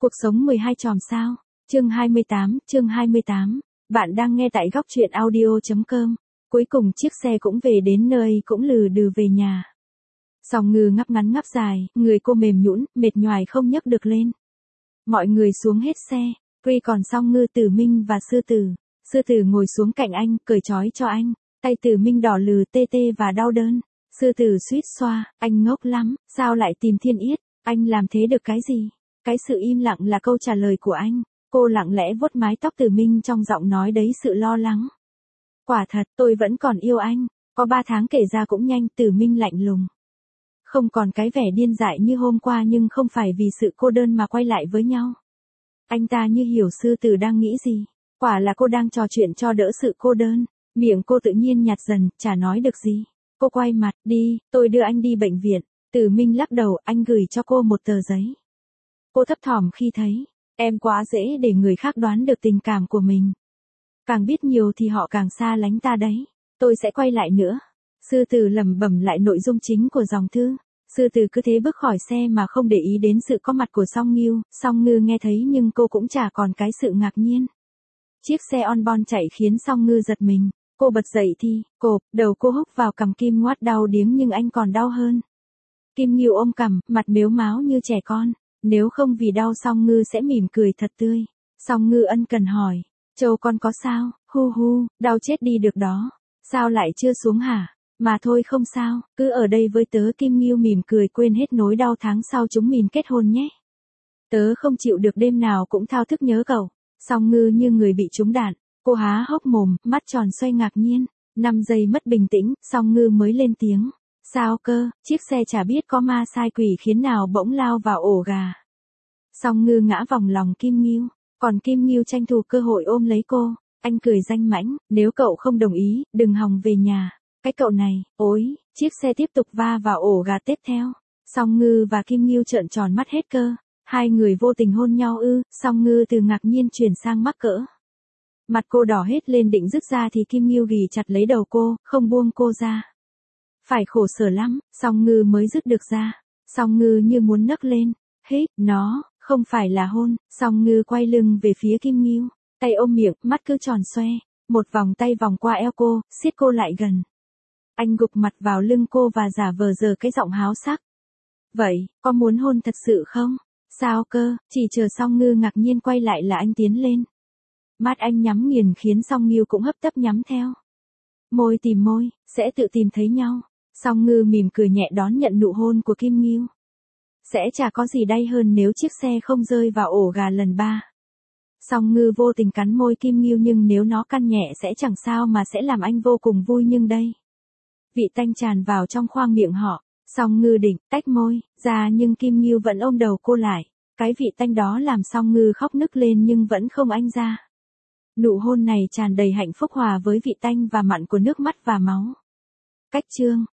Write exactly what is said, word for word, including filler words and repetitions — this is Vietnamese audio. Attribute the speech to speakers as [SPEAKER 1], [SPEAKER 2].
[SPEAKER 1] Cuộc sống mười hai chòm sao. Chương hai mươi tám, chương hai mươi tám. Bạn đang nghe tại góc truyện audio chấm com. Cuối cùng chiếc xe cũng về đến nơi, cũng lừ đừ về nhà. Song Ngư ngắp ngắn ngắp dài, người cô mềm nhũn, mệt nhoài không nhấc được lên. Mọi người xuống hết xe, Quy còn Song Ngư, Tử Minh và Sư Tử. Sư Tử ngồi xuống cạnh anh, cởi trói cho anh. Tay Tử Minh đỏ lừ tê tê và đau đớn. Sư Tử suýt xoa, anh ngốc lắm, sao lại tìm Thiên Yết, anh làm thế được cái gì? Cái sự im lặng là câu trả lời của anh. Cô lặng lẽ vuốt mái tóc Tử Minh trong giọng nói đấy sự lo lắng. Quả thật, tôi vẫn còn yêu anh, có ba tháng kể ra cũng nhanh. Tử Minh lạnh lùng. Không còn cái vẻ điên dại như hôm qua, nhưng không phải vì sự cô đơn mà quay lại với nhau. Anh ta như hiểu Sư Tử đang nghĩ gì. Quả là cô đang trò chuyện cho đỡ sự cô đơn. Miệng cô tự nhiên nhạt dần, chả nói được gì. Cô quay mặt, đi, tôi đưa anh đi bệnh viện. Tử Minh lắc đầu, anh gửi cho cô một tờ giấy. Cô thấp thỏm khi thấy, em quá dễ để người khác đoán được tình cảm của mình. Càng biết nhiều thì họ càng xa lánh ta đấy. Tôi sẽ quay lại nữa. Sư Tử lẩm bẩm lại nội dung chính của dòng thư. Sư Tử cứ thế bước khỏi xe mà không để ý đến sự có mặt của Song Ngư. Song Ngư nghe thấy nhưng cô cũng chả còn cái sự ngạc nhiên. Chiếc xe on bon chạy khiến Song Ngư giật mình. Cô bật dậy thì, cộp, đầu cô húc vào cằm Kim Ngoát đau điếng nhưng anh còn đau hơn. Kim Nghiêu ôm cằm, mặt mếu máo như trẻ con. Nếu không vì đau Song Ngư sẽ mỉm cười thật tươi. Song Ngư ân cần hỏi, Châu con có sao? Hu hu, đau chết đi được đó. Sao lại chưa xuống hả? Mà thôi không sao, cứ ở đây với tớ. Kim Nghiêu mỉm cười, quên hết nỗi đau. Tháng sau chúng mình kết hôn nhé. Tớ không chịu được đêm nào cũng thao thức nhớ cậu. Song Ngư như người bị trúng đạn. Cô há hốc mồm, mắt tròn xoay ngạc nhiên. Năm giây mất bình tĩnh, Song Ngư mới lên tiếng. Sao cơ, chiếc xe chả biết có ma sai quỷ khiến nào bỗng lao vào ổ gà. Song Ngư ngã vòng lòng Kim Nghiêu, còn Kim Nghiêu tranh thủ cơ hội ôm lấy cô. Anh cười danh mãnh, nếu cậu không đồng ý, đừng hòng về nhà. Cái cậu này, ối, chiếc xe tiếp tục va vào ổ gà tiếp theo. Song Ngư và Kim Nghiêu trợn tròn mắt hết cơ. Hai người vô tình hôn nhau ư? Song Ngư từ ngạc nhiên chuyển sang mắc cỡ. Mặt cô đỏ hết lên định dứt ra thì Kim Nghiêu ghì chặt lấy đầu cô, không buông cô ra. Phải khổ sở lắm, Song Ngư mới dứt được ra. Song Ngư như muốn nấc lên. Hít, nó, không phải là hôn. Song Ngư quay lưng về phía Kim Nghiêu, tay ôm miệng, mắt cứ tròn xoe. Một vòng tay vòng qua eo cô, siết cô lại gần. Anh gục mặt vào lưng cô và giả vờ giờ cái giọng háo sắc. Vậy, có muốn hôn thật sự không? Sao cơ? Chỉ chờ Song Ngư ngạc nhiên quay lại là anh tiến lên. Mắt anh nhắm nghiền khiến Song Ngư cũng hấp tấp nhắm theo. Môi tìm môi, sẽ tự tìm thấy nhau. Song Ngư mỉm cười nhẹ đón nhận nụ hôn của Kim Nghiêu. Sẽ chả có gì đay hơn nếu chiếc xe không rơi vào ổ gà lần ba. Song Ngư vô tình cắn môi Kim Nghiêu, nhưng nếu nó căn nhẹ sẽ chẳng sao mà sẽ làm anh vô cùng vui. Nhưng đây, vị tanh tràn vào trong khoang miệng họ. Song Ngư định tách môi ra nhưng Kim Nghiêu vẫn ôm đầu cô lại. Cái vị tanh đó làm Song Ngư khóc nức lên nhưng vẫn không anh ra. Nụ hôn này tràn đầy hạnh phúc hòa với vị tanh và mặn của nước mắt và máu. Cách chương